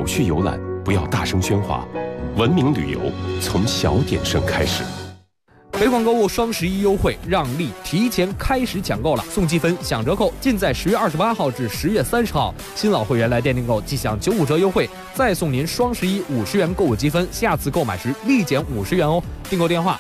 有序游览，不要大声喧哗。文明旅游从小点声开始。 北广购物双11优惠，让利提前开始抢购了，送积分、享折扣，尽在10月28号至10月30号。新老会员来店订购即享95折优惠，再送您双11 50元购物积分，下次购买时立减50元哦。订购电话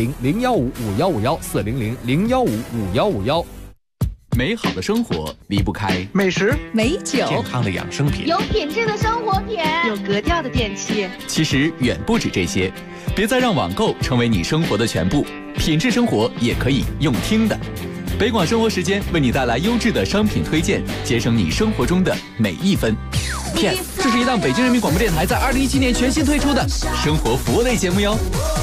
400-015-5151，400-015-5151。 美好的生活离不开美食、 美酒、 健康的养生品， 有品质的生活品， 有格调的电器。 其实远不止这些，别再让网购成为你生活的全部，品质生活也可以用听的。北广生活时间为你带来优质的商品推荐，节省你生活中的每一分。Yes， 这是一档北京人民广播电台在2017年全新推出的生活服务类节目哟。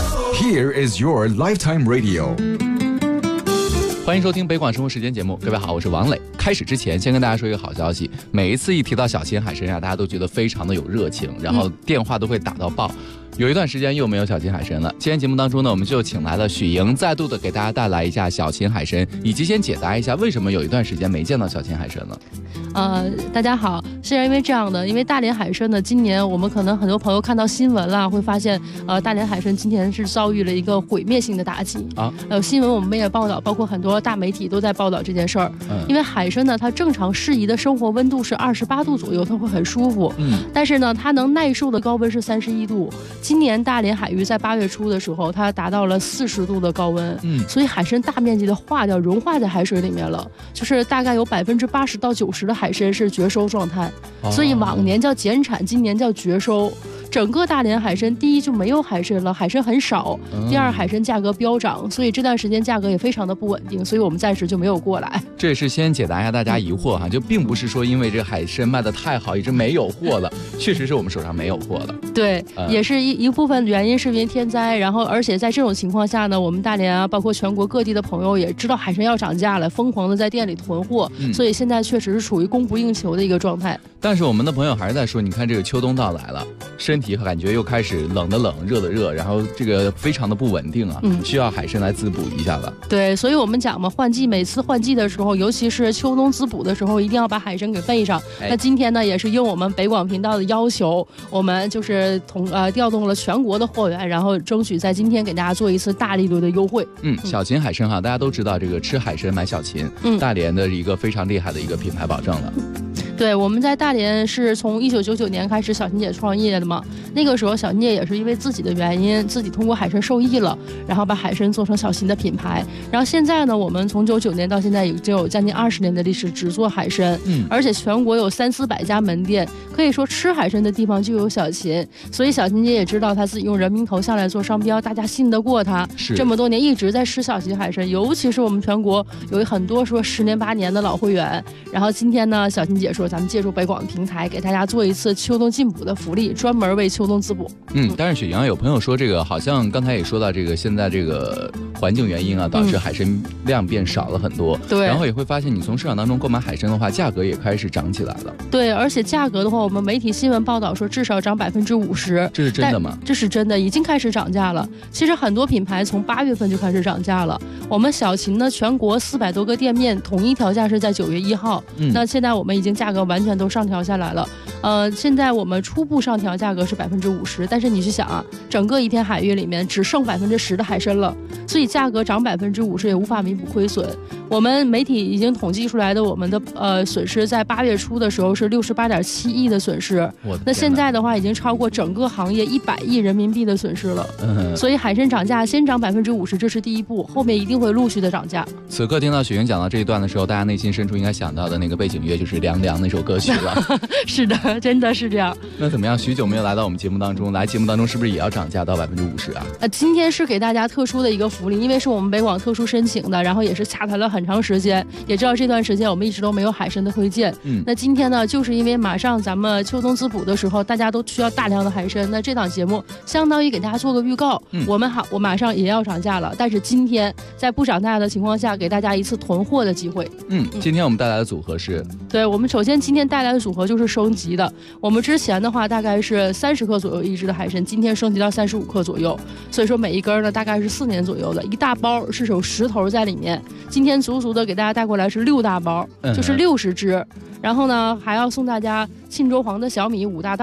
Here is your lifetime radio。 欢迎收听北广生活时间节目，各位好，我是王磊。开始之前，先跟大家说一个好消息，每一次一提到小秦海参啊，大家都觉得非常的有热情，然后电话都会打到爆。有一段时间又没有小秦海参了，今天节目当中呢，我们就请来了许莹，再度的给大家带来一下小秦海参，以及先解答一下为什么有一段时间没见到小秦海参了。 大家好，是因为这样的，因为大连海参呢，今年我们可能很多朋友看到新闻了，会发现大连海参今年是遭遇了一个毁灭性的打击啊。新闻我们也报道，包括很多大媒体都在报道这件事儿。因为海参呢，它正常适宜的生活温度是28度左右，它会很舒服。但是呢，它能耐受的高温是31度。今年大连海域在8月初的时候，它达到了40度的高温，所以海参大面积的化掉，融化在海水里面了，就是大概有80%到90%的海参是绝收状态，所以往年叫减产，今年叫绝收。整个大连海参，第一就没有海参了，海参很少；第二，海参价格飙涨，所以这段时间价格也非常的不稳定，所以我们暂时就没有过来。 这也是先解答一下大家疑惑哈，就并不是说因为这海参卖的太好，一直没有货了，确实是我们手上没有货了。 对，也是一部分原因是因为天灾，然后而且在这种情况下呢，我们大连啊，包括全国各地的朋友也知道海参要涨价了，疯狂的在店里囤货，所以现在确实是处于供不应求的一个状态。 但是我们的朋友还是在说，你看这个秋冬到来了，身体感觉又开始冷的冷，热的热，然后这个非常的不稳定啊，需要海参来滋补一下了。 对，所以我们讲嘛，换季每次换季的时候，尤其是秋冬滋补的时候，一定要把海参给备上。那今天呢，也是应我们北广频道的要求，我们就是调动了全国的货源，然后争取在今天给大家做一次大力度的优惠。 小秦海参哈，大家都知道这个吃海参买小秦，大连的一个非常厉害的一个品牌保证了。 对，我们在大连是从1999年开始小秦姐创业的嘛，那个时候小秦姐也是因为自己的原因，自己通过海参受益了，然后把海参做成小秦的品牌。然后现在呢，我们从99年到现在已经有将近20年的历史，只做海参，而且全国有300-400家门店，可以说吃海参的地方就有小秦。所以小秦姐也知道她自己用人民头像来做商标，大家信得过她，这么多年一直在吃小秦海参，尤其是我们全国有很多说10年8年的老会员。然后今天呢，小秦姐说咱们借助北广的平台，给大家做一次秋冬进补的福利，专门为秋冬滋补。 但是雪阳有朋友说，这个好像刚才也说到，这个现在这个环境原因啊，导致海参量变少了很多。对，然后也会发现你从市场当中购买海参的话，价格也开始涨起来了。 对，而且价格的话，我们媒体新闻报道说至少涨50%。 这是真的吗？ 这是真的，已经开始涨价了。其实很多品牌从8月份就开始涨价了。我们小秦呢，全国400多个店面统一调价是在9月1号。那现在我们已经价格完全都上调下来了。现在我们初步上调价格是50%，但是你去想啊，整个一片海域里面只剩10%的海参了，所以价格涨50%也无法弥补亏损。我们媒体已经统计出来的我们的损失，在8月初的时候是68.7亿的损失，那现在的话已经超过整个行业100亿人民币的损失了。所以海参涨价先涨50%，这是第一步，后面一定会陆续的涨价。 此刻听到雪莹讲到这一段的时候，大家内心深处应该想到的那个背景乐就是《凉凉》那首歌曲了。 是的，真的是这样。 那怎么样？许久没有来到我们节目当中，来节目当中是不是也要涨价到50%啊？ 今天是给大家特殊的一个福利，因为是我们北广特殊申请的，然后也是洽谈了很长时间，也知道这段时间我们一直都没有海参的推荐。那今天呢，就是因为马上咱们秋冬滋补的时候，大家都需要大量的海参，那这档节目相当于给大家做个预告。我马上也要涨价了，但是今天在不涨价的情况下，给大家一次囤货的机会。 今天我们带来的组合是， 对，我们首先今天带来的组合就是升级的。我们之前的话大概是30克左右一只的海参，今天升级到35克左右，所以说每一根呢大概是4年左右的，一大包是有10头在里面。今天足足的给大家带过来是6大包，就是60只。然后呢还要送大家沁州黄的小米5大袋，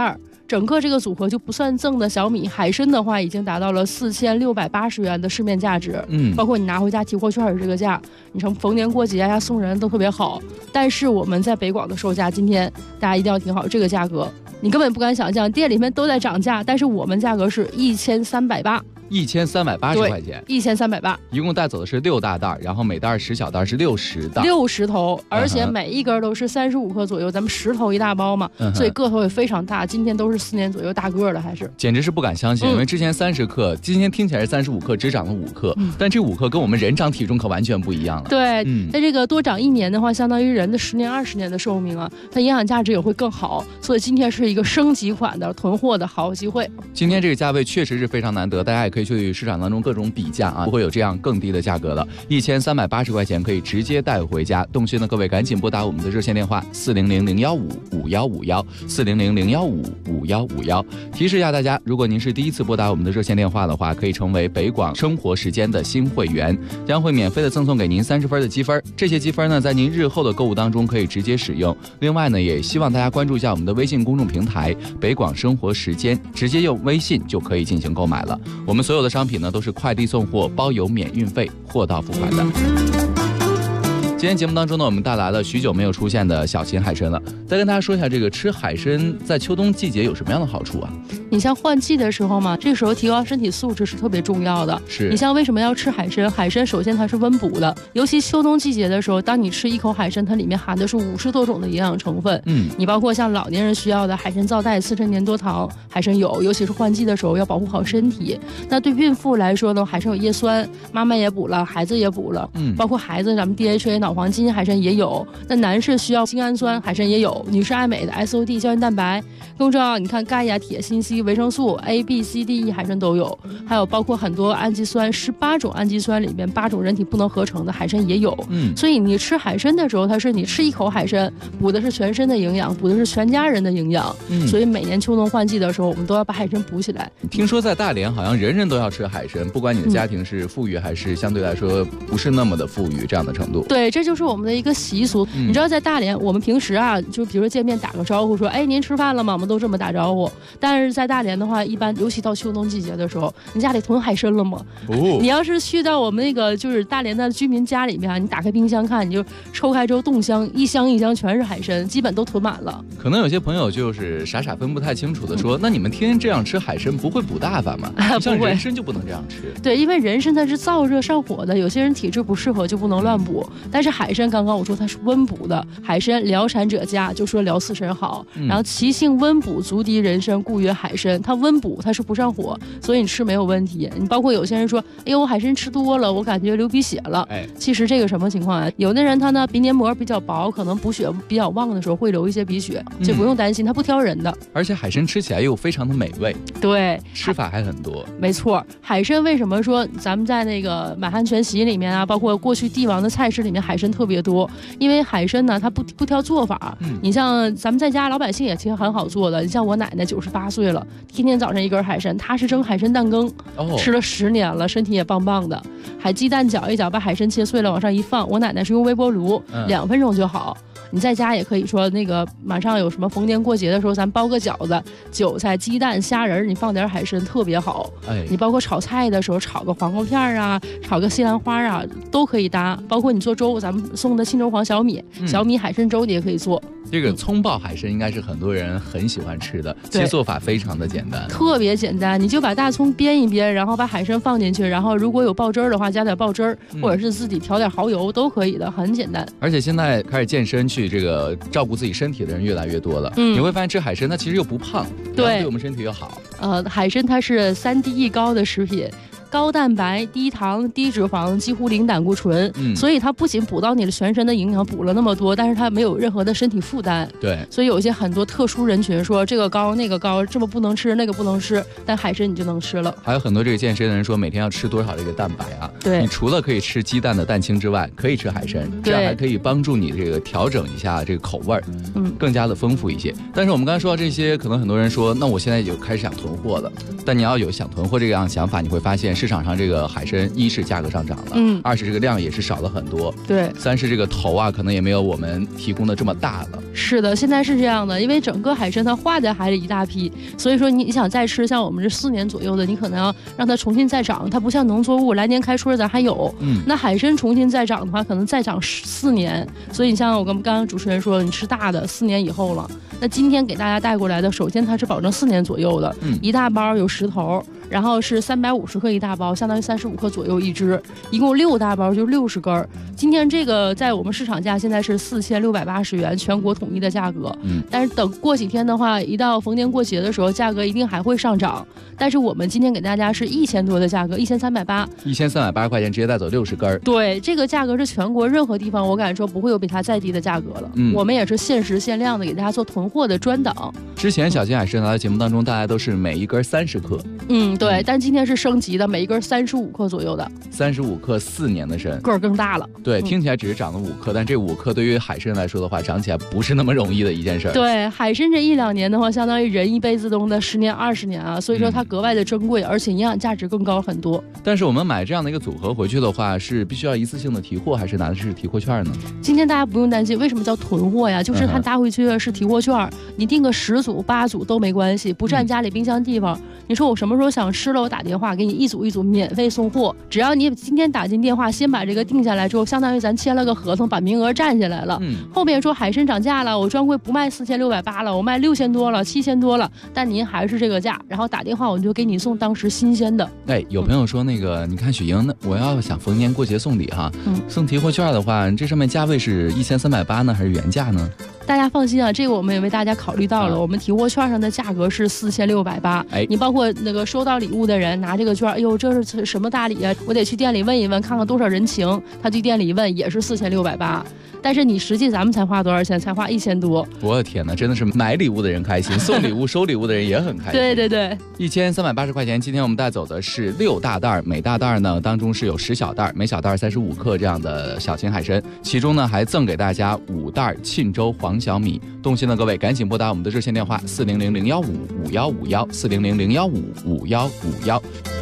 整个这个组合就不算赠的小米海参的话，已经达到了4680元的市面价值。包括你拿回家提货券是这个价，你从逢年过节呀送人都特别好。但是我们在北广的售价，今天大家一定要听好这个价格，你根本不敢想象，店里面都在涨价，但是我们价格是1380，1380 块钱 ，1380， 一共带走的是6大袋，然后每袋10小袋是60袋 ，60头，而且每一根都是35克左右，咱们10头一大包嘛，所以个头也非常大。今天都是4年左右大个的，还是简直是不敢相信，因为之前30克，今天听起来是35克，只长了5克，但这5克跟我们人长体重可完全不一样了。 对，在这个多长1年的话，相当于人的10年20年的寿命啊，它营养价值也会更好，所以今天是一个升级款的囤货的好机会。 今天这个价位确实是非常难得，大家也可以去市场当中各种比价啊，不会有这样更低的价格了。1380块钱可以直接带回家。动心的各位赶紧拨打我们的热线电话400-015-5151，400-015-5151。提示一下大家，如果您是第一次拨打我们的热线电话的话，可以成为北广生活时间的新会员，将会免费的赠送给您30分的积分。这些积分呢，在您日后的购物当中可以直接使用。另外呢，也希望大家关注一下我们的微信公众平台北广生活时间，直接用微信就可以进行购买了。我们所有的商品呢都是快递送货，包邮免运费，货到付款的。今天节目当中呢，我们带来了许久没有出现的小秦海参了。再跟大家说一下，这个吃海参在秋冬季节有什么样的好处啊？ 你像换季的时候嘛，这个时候提高身体素质是特别重要的。 是你像为什么要吃海参？海参首先它是温补的，尤其秋冬季节的时候，当你吃一口海参，它里面含的是50多种的营养成分。你包括像老年人需要的海参皂苷、刺身粘多糖，海参有，尤其是换季的时候要保护好身体。那对孕妇来说呢，海参有叶酸，妈妈也补了，孩子也补了。包括孩子咱们 DHA 脑黄金海参也有。那男士需要精氨酸，海参也有。女士爱美的 SOD 胶原蛋白，更重要，你看钙呀、铁、锌、硒、维生素 A、B、C、D、E 海参都有，还有包括很多氨基酸，18种氨基酸里面8种人体不能合成的海参也有。所以你吃海参的时候，它是你吃一口海参，补的是全身的营养，补的是全家人的营养。所以每年秋冬换季的时候，我们都要把海参补起来。 听说在大连好像人人都要吃海参，不管你的家庭是富裕还是相对来说不是那么的富裕这样的程度。 对，这就是我们的一个习俗。你知道在大连，我们平时啊，就比如说见面打个招呼说，哎，您吃饭了吗？我们都这么打招呼。但是在大连的话，一般尤其到秋冬季节的时候，你家里囤海参了吗？你要是去到我们那个就是大连的居民家里面，你打开冰箱看，你就抽开之后冻箱，一箱一箱全是海参，基本都囤满了。 可能有些朋友就是傻傻分不太清楚的说，那你们天天这样吃海参不会补大发吗？像人参就不能这样吃。 对，因为人参它是燥热上火的，有些人体质不适合就不能乱补。但是海参刚刚我说它是温补的，海参疗产者佳，就说疗四神好。然后其性温补，足敌人参，故曰海参。它温补，它是不上火，所以你吃没有问题。你包括有些人说，哎呦，我海参吃多了，我感觉流鼻血了。其实这个什么情况啊？有的人他呢鼻黏膜比较薄，可能补血比较旺的时候会流一些鼻血，这不用担心，它不挑人的。 而且海参吃起来又非常的美味。 对， 吃法还很多。 没错，海参为什么说咱们在那个满汉全席里面啊，包括过去帝王的菜式里面海参特别多？因为海参呢，它不挑做法。你像咱们在家老百姓也其实很好做的。你像我奶奶98岁了，天天早上一根海参，她是蒸海参蛋羹，吃了10年了，身体也棒棒的。还鸡蛋搅一搅，把海参切碎了往上一放。我奶奶是用微波炉，2分钟就好。你在家也可以说那个马上有什么逢年过节的时候，咱包个饺子，韭菜、鸡蛋、虾仁，你放点海参特别好。你包括炒菜的时候，炒个黄瓜片啊，炒个西兰花啊，都可以搭。包括你做粥，咱们送的青州黄小米，小米海参粥你也可以做。 这个葱爆海参应该是很多人很喜欢吃的，其实做法非常的简单， 特别简单。你就把大葱煸一煸，然后把海参放进去，然后如果有爆汁儿的话，加点爆汁儿，或者是自己调点蚝油都可以的，很简单。 而且现在开始健身去这个照顾自己身体的人越来越多了，你会发现吃海参它其实又不胖，对我们身体又好。 海参它是3D 高的食品。高蛋白、低糖、低脂肪，几乎零胆固醇，所以它不仅补到你的全身的营养，补了那么多，但是它没有任何的身体负担。 对， 所以有一些很多特殊人群说这个高那个高，这么不能吃那个不能吃，但海参你就能吃了。 还有很多这个健身的人说每天要吃多少这个蛋白啊？ 对， 你除了可以吃鸡蛋的蛋清之外，可以吃海参，这样还可以帮助你这个调整一下这个口味儿，更加的丰富一些。但是我们刚才说到这些，可能很多人说，那我现在就开始想囤货了。但你要有想囤货这样想法，你会发现市市场上这个海参，一是价格上涨了，二是这个量也是少了很多， 对， 三是这个头啊可能也没有我们提供的这么大了。 是的，现在是这样的，因为整个海参它化在海里一大批，所以说你想再吃像我们这4年左右的，你可能要让它重新再长，它不像农作物来年开春咱还有，那海参重新再长的话，可能再长4年，所以你像我跟刚刚主持人说，你吃大的4年以后了。那今天给大家带过来的，首先它是保证4年左右的，一大包有10头，然后是350克一大包，相当于35克左右一只，一共6大包就60根。今天这个在我们市场价现在是4680元，全国统一的价格。但是等过几天的话，一到逢年过节的时候，价格一定还会上涨。但是我们今天给大家是1000多的价格，1380，1380 块钱直接带走60根。 对，这个价格是全国任何地方我敢说不会有比它再低的价格了。我们也是限时限量的给大家做囤货的专档。 之前小金海参来的节目当中，大家都是每一根30克。 对，但今天是升级的，每一根35克左右的。 35克4年的参， 个儿更大了。 对，听起来只是长了5克，但这5克对于海参来说的话，长起来不是那么容易的一件事。 对，海参这1-2年的话，相当于人一辈子中的10年20年啊，所以说它格外的珍贵，而且营养价值更高很多。 但是我们买这样的一个组合回去的话，是必须要一次性的提货，还是拿的是提货券呢？ 今天大家不用担心，为什么叫囤货呀？就是它拿回去的是提货券，你订个10组8组都没关系，不占家里冰箱地方。你说我什么时候想吃了，我打电话给你一组一组免费送货，只要你今天打进电话，先把这个定下来之后，相当于咱签了个合同，把名额占下来了。后面说海参涨价了，我专柜不卖4680了，我卖6000多了7000多了，但您还是这个价，然后打电话我就给你送当时新鲜的。 有朋友说那个，你看许莹，我要想逢年过节送礼哈，送提货券的话，这上面价位是1380呢，还是原价呢？ 大家放心啊，这个我们也为大家考虑到了。我们提货券上的价格是4680，你包括那个收到礼物的人拿这个券，哎呦，这是什么大礼啊？我得去店里问一问，看看多少人情。他去店里一问，也是4680。但是你实际咱们才花多少钱？才花1000多。 我的天哪，真的是买礼物的人开心，送礼物收礼物的人也很开心。 对对对 ，1380块钱。今天我们带走的是6大袋，每大袋呢当中是有10小袋，每小袋35克这样的小型海参，其中呢还赠给大家5袋沁州黄小米。动心的各位赶紧拨打我们的热线电话400-015-5151，400-015-5151。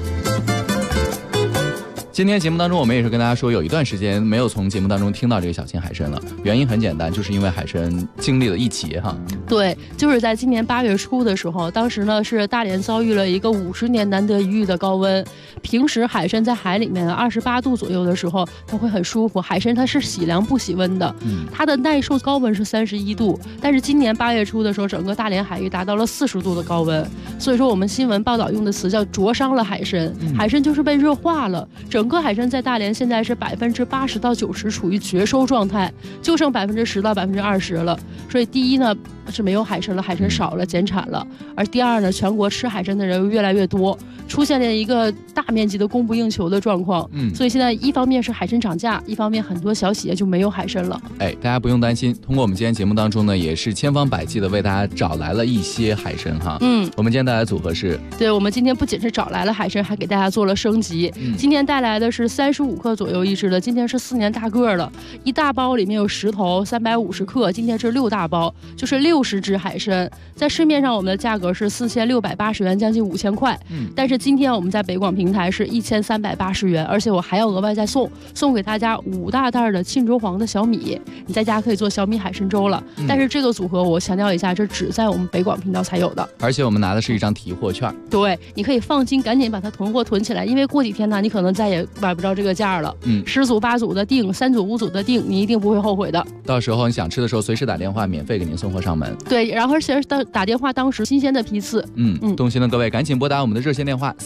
今天节目当中，我们也是跟大家说，有一段时间没有从节目当中听到这个小型海参了。原因很简单，就是因为海参经历了一劫哈。 对，就是在今年8月初的时候，当时呢是大连遭遇了一个50年难得一遇的高温。平时海参在海里面28度左右的时候，它会很舒服。海参它是喜凉不喜温的，它的耐受高温是31度。但是今年8月初的时候，整个大连海域达到了40度的高温，所以说我们新闻报道用的词叫灼伤了海参。海参就是被热化了。整个海参在大连现在是80%到90%处于绝收状态，就剩10%到20%了。所以第一呢是没有海参了，海参少了，减产了。而第二呢，全国吃海参的人越来越多，出现了一个大面积的供不应求的状况。所以现在一方面是海参涨价，一方面很多小企业就没有海参了。 大家不用担心，通过我们今天节目当中呢，也是千方百计的为大家找来了一些海参哈。我们今天带来的组合是， 对，我们今天不仅是找来了海参，还给大家做了升级。今天带来的是35克左右一只的，今天是4年大个了，一大包里面有10头，350克，今天是6大包，就是60只海参。在市面上我们的价格是4680元，将近5000块。但是今天我们在北广平台是1380元，而且我还要额外再送给大家5大袋的沁州黄的小米，你在家可以做小米海参粥了。但是这个组合我强调一下，这只在我们北广频道才有的， 而且我们拿的是一张提货券。 对，你可以放心，赶紧把它囤货囤起来，因为过几天呢，你可能再也买不着这个价了。10组8组的订，3组5组的订，你一定不会后悔的。 到时候你想吃的时候，随时打电话，免费给您送货上门。 对，然后而且打电话当时新鲜的批次。 动心的各位赶紧拨打我们的热线电话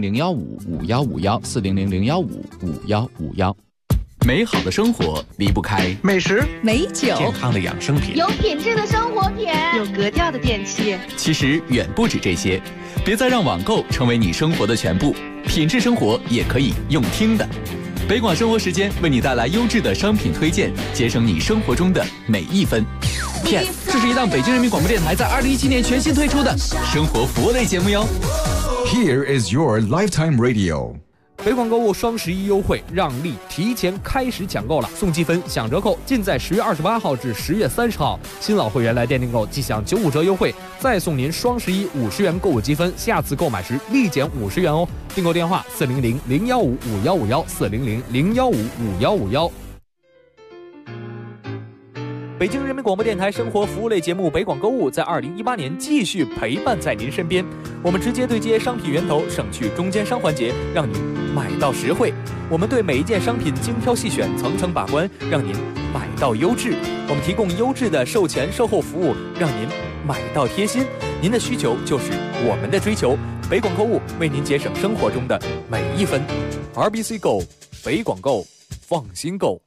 400-015-5151，400-015-5151。美好的生活离不开美食、 美酒、 健康的养生品， 有品质的生活品，有格调的电器。 其实远不止这些，别再让网购成为你生活的全部，品质生活也可以用听的。北广生活时间为你带来优质的商品推荐，节省你生活中的每一分。PS， 这是一档北京人民广播电台在2017年全新推出的生活服务类节目哟。 Here is your lifetime radio. 北广购物双11优惠让利提前开始抢购了，送积分享折扣尽在10月28号至10月30号。新老会员来店订购即享95折优惠，再送您双11 50元购物积分，下次购买时立减50元哦。订购电话400-015-5151，400-015-5151。北京人民广播电台生活服务类节目《北广购物》在2018年继续陪伴在您身边。我们直接对接商品源头，省去中间商环节，让您买到实惠。我们对每一件商品精挑细选，层层把关，让您买到优质。我们提供优质的售前售后服务，让您买到贴心。您的需求就是我们的追求。北广购物为您节省生活中的每一分。RBC Go， 北广购，放心购。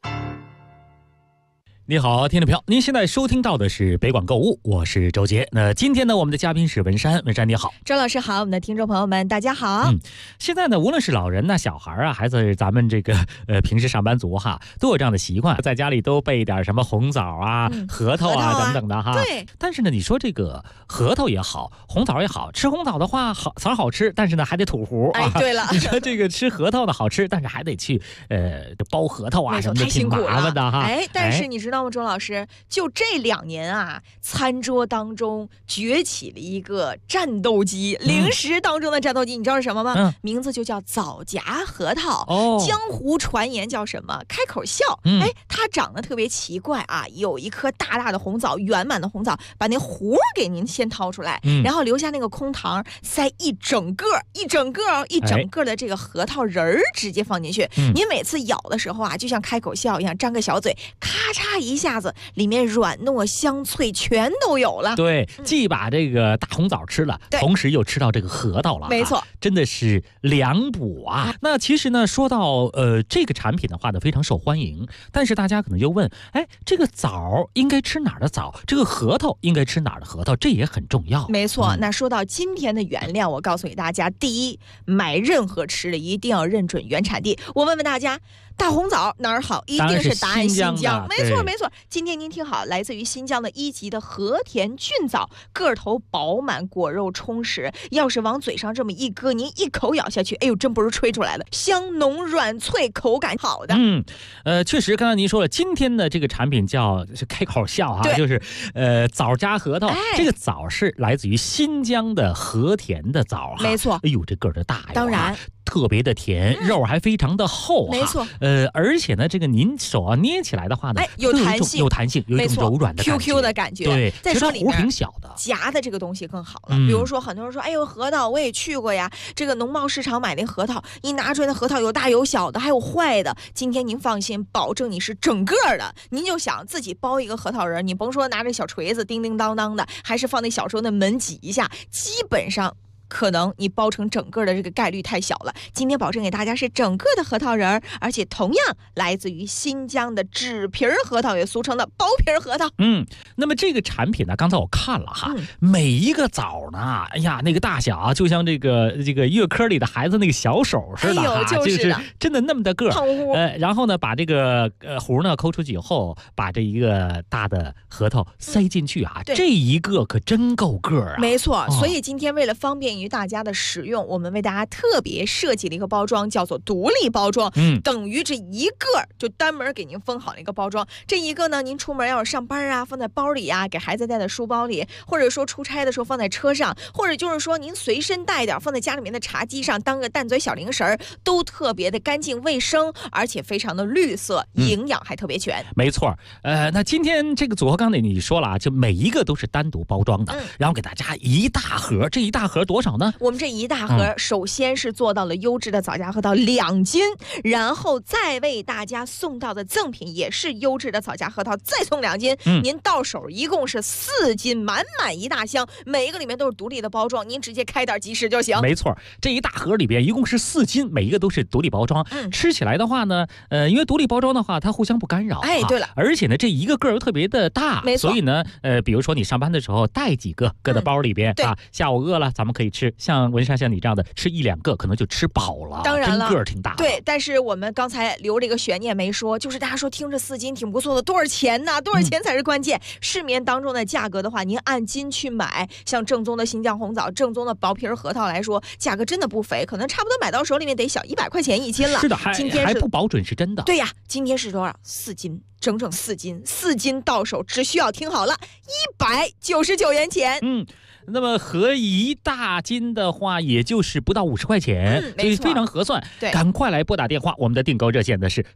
你好，听众朋友，您现在收听到的是北广购物，我是周杰。那今天呢，我们的嘉宾是文山，文山你好。 周老师好，我们的听众朋友们大家好。 现在呢，无论是老人呐、小孩啊，还是咱们这个平时上班族哈，都有这样的习惯，在家里都备点什么红枣啊、核桃啊等等的哈。 对。 但是呢，你说这个核桃也好，红枣也好，吃红枣的话枣好吃，但是呢还得吐核啊。 对了。 你说这个吃核桃的好吃，但是还得去剥核桃啊什么的，挺麻烦的哈。 但是你知道吗，周老师？就这2年啊，餐桌当中崛起了一个战斗机，零食当中的战斗机，你知道是什么吗？名字就叫枣夹核桃。江湖传言叫什么？开口笑。它长得特别奇怪啊，有一颗大大的红枣，圆满的红枣，把那核给您先掏出来，然后留下那个空膛，塞一整个的这个核桃仁儿直接放进去。您每次咬的时候啊，就像开口笑一样，张个小嘴，咔嚓一下子。里面软糯香脆全都有了。 对，既把这个大红枣吃了，同时又吃到这个核桃了， 没错， 真的是两补啊。那其实呢，说到这个产品的话呢，非常受欢迎，但是大家可能就问，这个枣应该吃哪儿的枣？这个核桃应该吃哪儿的核桃？这也很重要。 没错，那说到今天的原料，我告诉给大家，第一，买任何吃的一定要认准原产地。我问问大家，大红枣哪儿好？一定是答案新疆。没错。今天您听好，来自于新疆的1级的和田菌枣，个头饱满，果肉充实。要是往嘴上这么一搁，您一口咬下去，哎呦，真不是吹出来的，香浓软脆，口感好的。 确实，刚才您说了，今天的这个产品叫开口笑啊，就是枣夹核桃。这个枣是来自于新疆的和田的枣哈。 没错。 哎呦，这个儿大呀！ 当然。 特别的甜，肉还非常的厚， 没错。 而且呢，这个您手啊捏起来的话呢， 有弹性， 有一种柔软的感觉 ，QQ 的感觉。 对， 再说里面挺小的， 夹的这个东西更好了。比如说，很多人说，哎呦，核桃我也去过呀，这个农贸市场买那核桃，一拿出来的核桃有大有小的，还有坏的。今天您放心，保证你是整个的。您就想自己包一个核桃仁，你甭说拿着小锤子叮叮当当的，还是放那小时候的门挤一下，基本上。可能你包成整个的这个概率太小了。今天保证给大家是整个的核桃仁，而且同样来自于新疆的纸皮核桃，也俗称的薄皮核桃。 那么这个产品呢，刚才我看了哈，每一个枣呢，哎呀，那个大小啊，就像这个月科里的孩子那个小手似的哈，就是真的那么大个儿。然后呢，把这个核呢抠出去以后，把这一个大的核桃塞进去啊，这一个可真够个儿啊。 没错，所以今天为了方便于大家的使用，我们为大家特别设计了一个包装，叫做独立包装。等于这一个就单门给您封好了一个包装。这一个呢，您出门要是上班啊，放在包里啊，给孩子带在书包里，或者说出差的时候放在车上，或者就是说您随身带点放在家里面的茶几上，当个淡嘴小零食，都特别的干净卫生，而且非常的绿色，营养还特别全。 没错。那今天这个组合刚才你说了啊，就每一个都是单独包装的，然后给大家一大盒。这一大盒多少呢？ 我们这一大盒首先是做到了优质的枣夹核桃2斤，然后再为大家送到的赠品也是优质的枣夹核桃，再送2斤。您到手一共是4斤，满满一大箱，每一个里面都是独立的包装，您直接开袋即食就行。 没错，这一大盒里边一共是4斤，每一个都是独立包装。吃起来的话呢，因为独立包装的话，它互相不干扰。 对了， 而且呢，这一个个又特别的大， 没错。 所以呢，比如说你上班的时候带几个搁在包里边啊，下午饿了咱们可以吃。 吃，像文莎像你这样的吃1-2个可能就吃饱了， 当然了， 个儿挺大。 对，但是我们刚才留了一个悬念没说，就是大家说听着4斤挺不错的，多少钱呢？多少钱才是关键？市面当中的价格的话，您按斤去买，像正宗的新疆红枣、正宗的薄皮核桃来说，价格真的不菲，可能差不多买到手里面得小100块钱1斤了。 是的， 今天还不保准是真的。 对呀，今天是多少？4斤。整整4斤，4斤到手只需要听好了，199元钱。 那么合1大斤的话，也就是不到50块钱，所以非常合算。 对， 赶快来拨打电话，我们的订购热线呢是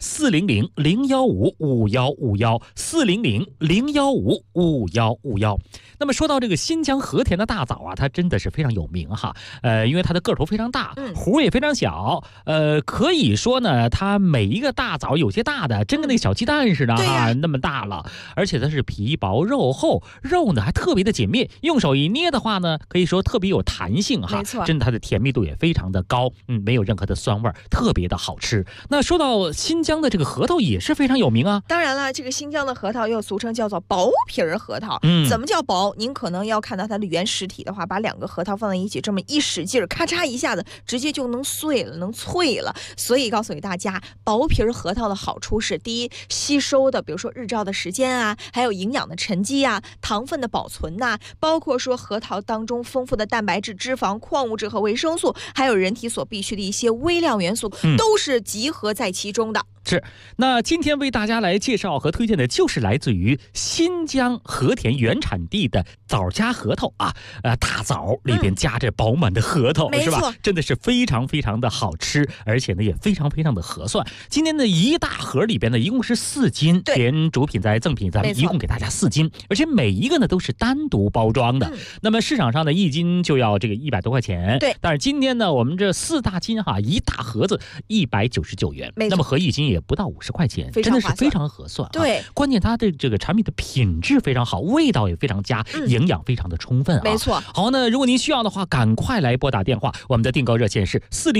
400-015-5151，400-015-5151。那么说到这个新疆和田的大枣啊，它真的是非常有名哈。因为它的个头非常大，核也非常小。可以说呢，它每一个大枣有些大的，真跟那个小鸡蛋似的啊，那么大了。而且它是皮薄肉厚，肉呢还特别的紧密，用手一捏的话呢，可以说特别有弹性哈。 没错， 真的它的甜蜜度也非常的高，没有任何的酸味，特别的好吃。那说到新疆的这个核桃也是非常有名啊。 当然了，这个新疆的核桃又俗称叫做薄皮核桃。怎么叫薄？您可能要看到它的原实体的话，把2个核桃放在一起，这么一使劲，咔嚓一下子，直接就能碎了，能脆了。所以告诉给大家，薄皮核桃的好处是：第一，吸收的，比如说日照的时间啊，还有营养的沉积啊，糖分的保存呐，包括说核桃当中丰富的蛋白质、脂肪、矿物质和维生素，还有人体所必需的一些微量元素，都是集合在其中的。 是，那今天为大家来介绍和推荐的就是来自于新疆和田原产地的枣夹核桃啊，大枣里边夹着饱满的核桃，是吧？真的是非常非常的好吃，而且呢也非常非常的合算。今天的1大盒里边呢一共是4斤，连主品在赠品咱们一共给大家4斤，而且每一个呢都是单独包装的。那么市场上呢1斤就要这个100多块钱， 对。 但是今天呢我们这4大斤哈，1大盒子199元，那么合1斤也不到50块钱，真的是非常合算。 对， 关键它的这个产品的品质非常好，味道也非常佳，营养非常的充分啊。 没错。 好，那如果您需要的话，赶快来拨打电话，我们的订购热线是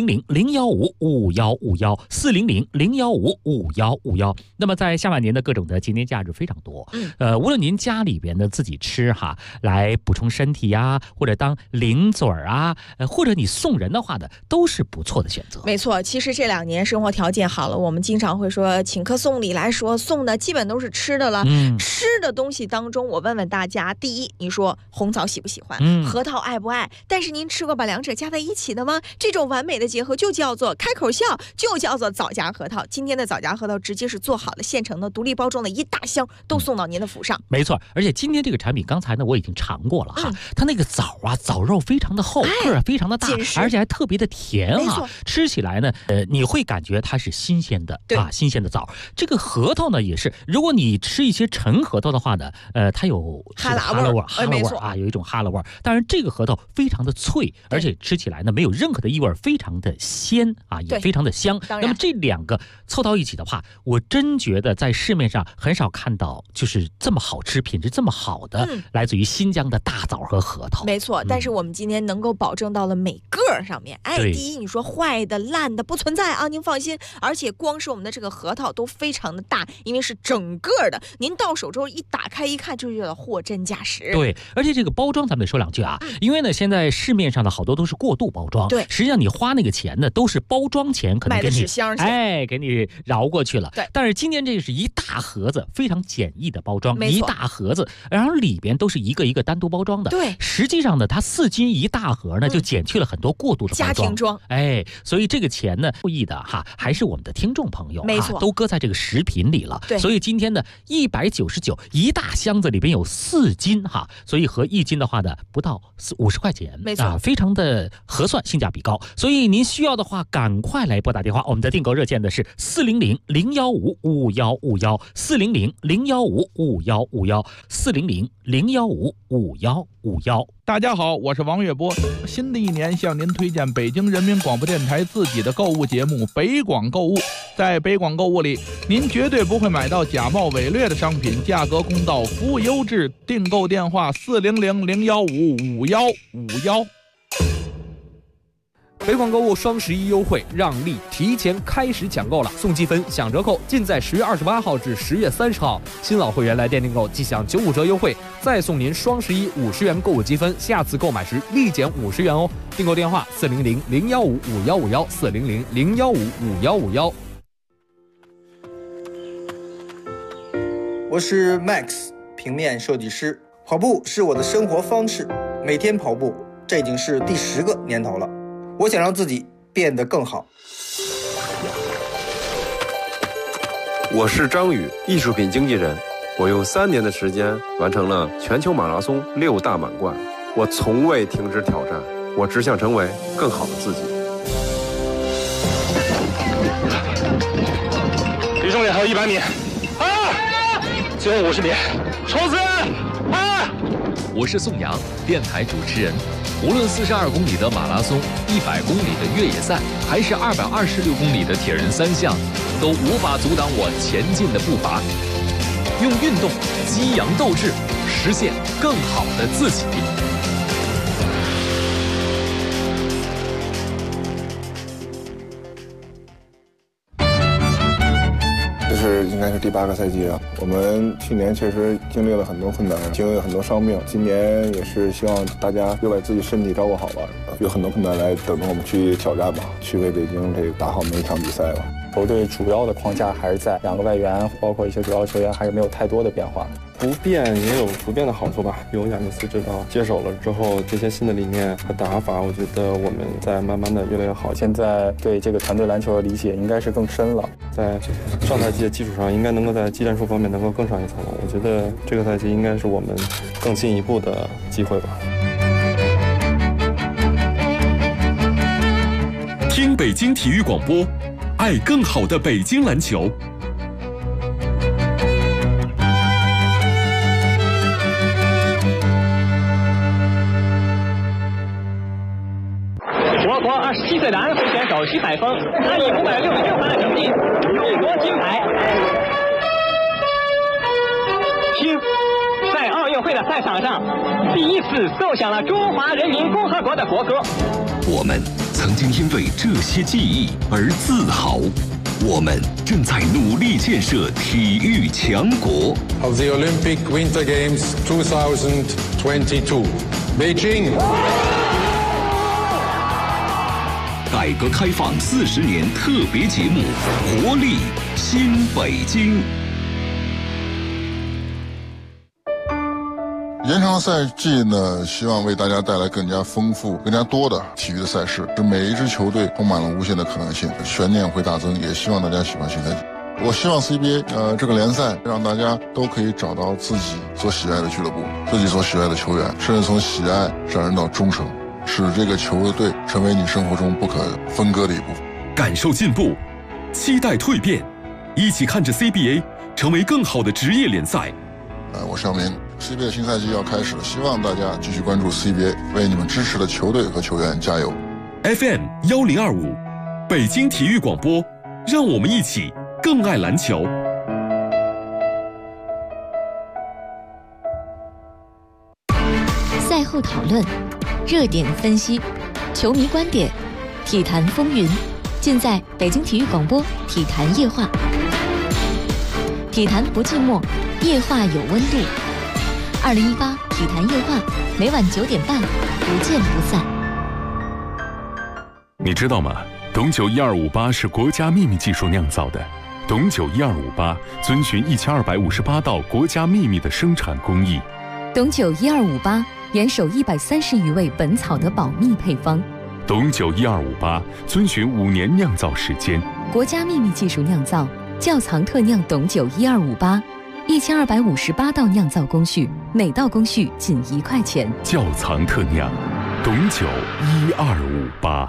400-015-5151，400-015-5151。那么在下半年的各种的节年假日非常多，无论您家里边的自己吃哈，来补充身体呀，或者当零嘴啊，或者你送人的话的，都是不错的选择。 没错，其实这2年生活条件好了，我们经常会说请客送礼来说，送的基本都是吃的了。吃的东西当中，我问问大家，第一，你说红枣喜不喜欢？核桃爱不爱？但是您吃过把2者加在一起的吗？这种完美的结合就叫做开口笑，就叫做枣夹核桃。今天的枣夹核桃直接是做好了现成的独立包装的1大箱，都送到您的府上。 没错，而且今天这个产品刚才呢我已经尝过了哈，它那个枣啊，枣肉非常的厚，个儿非常的大，而且还特别的甜啊，吃起来呢你会感觉它是新鲜的啊，新鲜的枣。这个核桃呢也是，如果你吃一些陈核桃的话呢，它有哈喇味儿啊，有一种哈喇味儿。当然这个核桃非常的脆，而且吃起来呢没有任何的异味，非常的鲜啊，也非常的香。那么这2个凑到一起的话，我真觉得在市面上很少看到就是这么好吃、品质这么好的，来自于新疆的大枣和核桃。 没错，但是我们今天能够保证到了每个上面，第一，你说坏的、烂的不存在啊，您放心。而且光是我们的这个核桃都非常的大，因为是整个的，您到手之后一打开一看，就觉得货真价实。 对，而且这个包装咱们得说2句啊，因为呢现在市面上的好多都是过度包装， 对， 实际上你花那个钱呢都是包装钱，可能给你买的纸箱给你饶过去了。 对， 但是今天这个是1大盒子，非常简易的包装，1大盒子，然后里边都是一个一个单独包装的。 对， 实际上呢它4斤1大盒呢就减去了很多过度的包装， 家庭装。 所以这个钱呢故意的哈，还是我们的听众朋友没错， 都搁在这个食品里了。 对， 所以今天呢199，1大箱子里边有4斤哈，所以合1斤的话呢不到50块钱， 没错， 非常的合算，性价比高。所以您需要的话赶快来拨打电话，我们的订购热线的是 400-015-5151，400-015-5151。大家好，我是王月波。新的一年向您推荐北京人民广播电台自己的购物节目北广购物。在北广购物里，您绝对不会买到假冒伪劣的商品，价格公道，服务优质。订购电话400-015-5151。 北广购物双11优惠让利提前开始抢购了，送积分享折扣尽在10月28号至10月30号。新老会员来店订购即享95折优惠，再送您双11 50元购物积分，下次购买时立减50元哦。订购电话400-015-5151，400-015-5151。 我是 Max， 平面设计师。跑步是我的生活方式，每天跑步，这已经是第10个年头了。我想让自己变得更好。 我是张宇，艺术品经纪人。我用3年的时间完成了全球马拉松6大满贯。我从未停止挑战，我只想成为更好的自己。 离终点还有100米，最后50米，冲刺！ 我是宋阳，电台主持人。无论42公里的马拉松、100公里的越野赛，还是226公里的铁人3项，都无法阻挡我前进的步伐。用运动激扬斗志，实现更好的自己。 应该是第8个赛季了。我们去年确实经历了很多困难，经历了很多伤病。今年也是希望大家又把自己身体照顾好吧，有很多困难来等着我们去挑战吧，去为北京这个打好每一场比赛吧。 球队主要的框架还是在2个外援，包括一些主要球员，还是没有太多的变化。 不变也有不变的好处吧。由亚尼斯指导接手了之后，这些新的理念和打法，我觉得我们在慢慢的越来越好。 现在对这个团队篮球的理解应该是更深了， 在上赛季的基础上，应该能够在技战术方面能够更上一层楼。我觉得这个赛季应该是我们更进一步的机会吧。 听北京体育广播，爱更好的北京篮球。 我国27岁的安徽选手徐海峰，他以566分的成绩勇夺金牌。听，在奥运会的赛场上，第一次奏响了中华人民共和国的国歌。 我们曾经因为这些记忆而自豪，我们正在努力建设体育强国。 Of the Olympic Winter Games 2022, Beijing。 改革开放40年特别节目《活力新北京》。 延长赛季呢，希望为大家带来更加丰富、更加多的体育的赛事，使每一支球队充满了无限的可能性，悬念会大增。也希望大家喜欢新赛季。我希望 CBA 这个联赛让大家都可以找到自己所喜爱的俱乐部、自己所喜爱的球员，甚至从喜爱上升到忠诚，使这个球队成为你生活中不可分割的一部分。 感受进步，期待蜕变，一起看着 CBA 成为更好的职业联赛。 我是姚明。CBA 新赛季要开始了，希望大家继续关注 CBA， 为你们支持的球队和球员加油。 FM 1025，北京体育广播，让我们一起更爱篮球。 赛后讨论，热点分析，球迷观点，体坛风云，尽在北京体育广播体坛夜话。体坛不寂寞，夜话有温度。2018体坛夜话，每晚9点半，不见不散。 你知道吗？董酒1258是国家秘密技术酿造的。董酒1258遵循1258道国家秘密的生产工艺。 董酒1258严守130余味本草的保密配方。 董酒1258遵循5年酿造时间。 国家秘密技术酿造，窖藏特酿董酒1258，1258道酿造工序，每道工序仅1块钱。 窖藏特酿，董酒1258。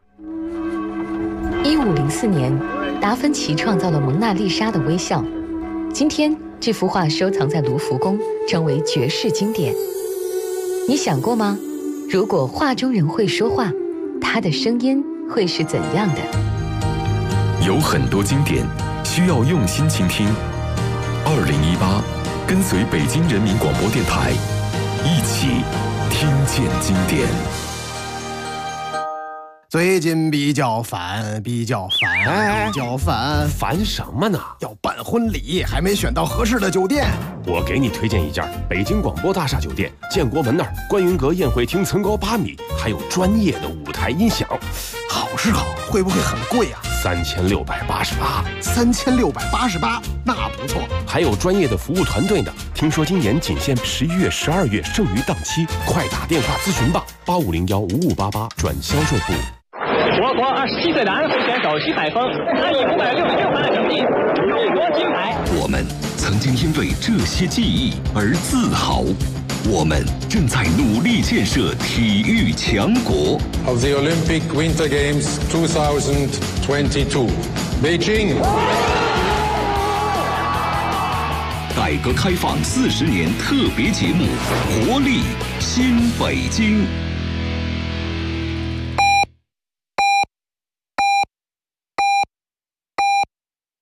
1504年，达芬奇创造了蒙娜丽莎的微笑。今天，这幅画收藏在卢浮宫，成为绝世经典。你想过吗？如果画中人会说话，他的声音会是怎样的？ 有很多经典需要用心倾听。2018，跟随北京人民广播电台，一起听见经典。 最近比较烦， 烦什么呢？ 要办婚礼，还没选到合适的酒店。 我给你推荐一家北京广播大厦酒店，建国门那儿观云阁宴会厅层高8米，还有专业的舞台音响。 好是好，会不会很贵啊 ？3688。 3688，那不错。 还有专业的服务团队呢。听说今年仅限11月、12月剩余档期，快打电话咨询吧，85015588转销售部。 我国27岁的安徽选手徐海峰，他以566分的成绩勇夺金牌。 我们曾经因为这些记忆而自豪，我们正在努力建设体育强国。 Of the Olympic Winter Games 2022, Beijing。 改革开放40年特别节目《活力新北京》。